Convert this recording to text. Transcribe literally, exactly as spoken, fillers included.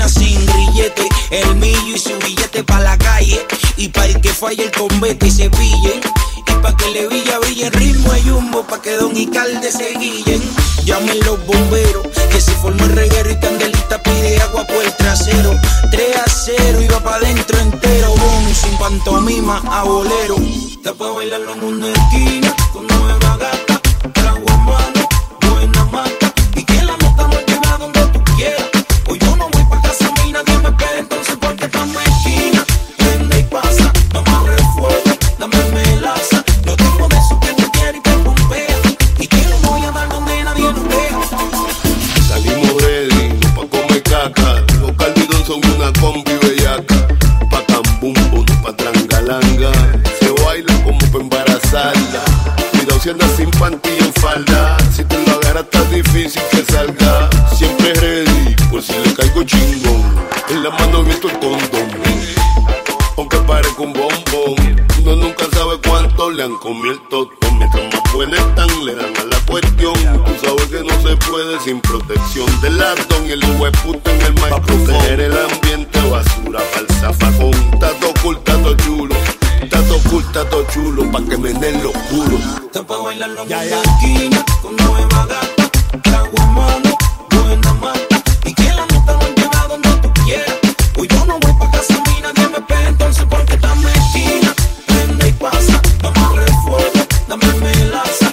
buena sin grillete. El millo y su billete pa' la calle. Y pa' el que falle el convete y se pillen. Y pa' que le villa brille el ritmo de Jumbo. Pa' que Don y Calde se guillen. Llamen los bomberos, que se formó el reguero y Candelita pide agua por el trasero. tres a cero y va pa' dentro entero. Boom, sin pantomima a bolero. Está pa' bailarlo en una esquina con nueva gata. Trago a mano, buena mata. Y que la nota no lleve a donde tú quieras. Hoy yo no voy pa' casa, a mí nadie me espera. Entonces porque esta esquina prende y pasa. Dame refuego, dame melaza. No tengo de eso que me quiere y te pompea. Y que lo voy a dar donde nadie nos vea. Salimos ready, no pa' comer caca. Los Calvidón son una combi bellaca. Pa' cambumbo, no pa' trangalanga. Se baila como pa' embarazarla. Cuidado si andas sin pantilla en falda. Si te lo agarras está difícil que salga. Siempre ready, por si le caigo chingón. En la mano visto el condón. Aunque parezca un bombón, uno nunca sabe cuánto le han comido el totón. Mientras más buenas están, le dan a la cuestión. Tú sabes que no se puede sin protección del latón. Y el hueputo en el micrófono. Pa' proteger el ambiente, basura pa'l zafacón. Tato cool, tato chulo. Tato cool, tato chulo, pa' que me den los culos. Está pa' bailarlo en la esquina con nueva gata. Trago a mano, buena mata. Y que la nota no lleve a donde tú quieras. Hoy yo no voy pa' casa, a mí nadie me espera. Entonces porque esta esquina prende y pasa. Dame refuego, dame melaza.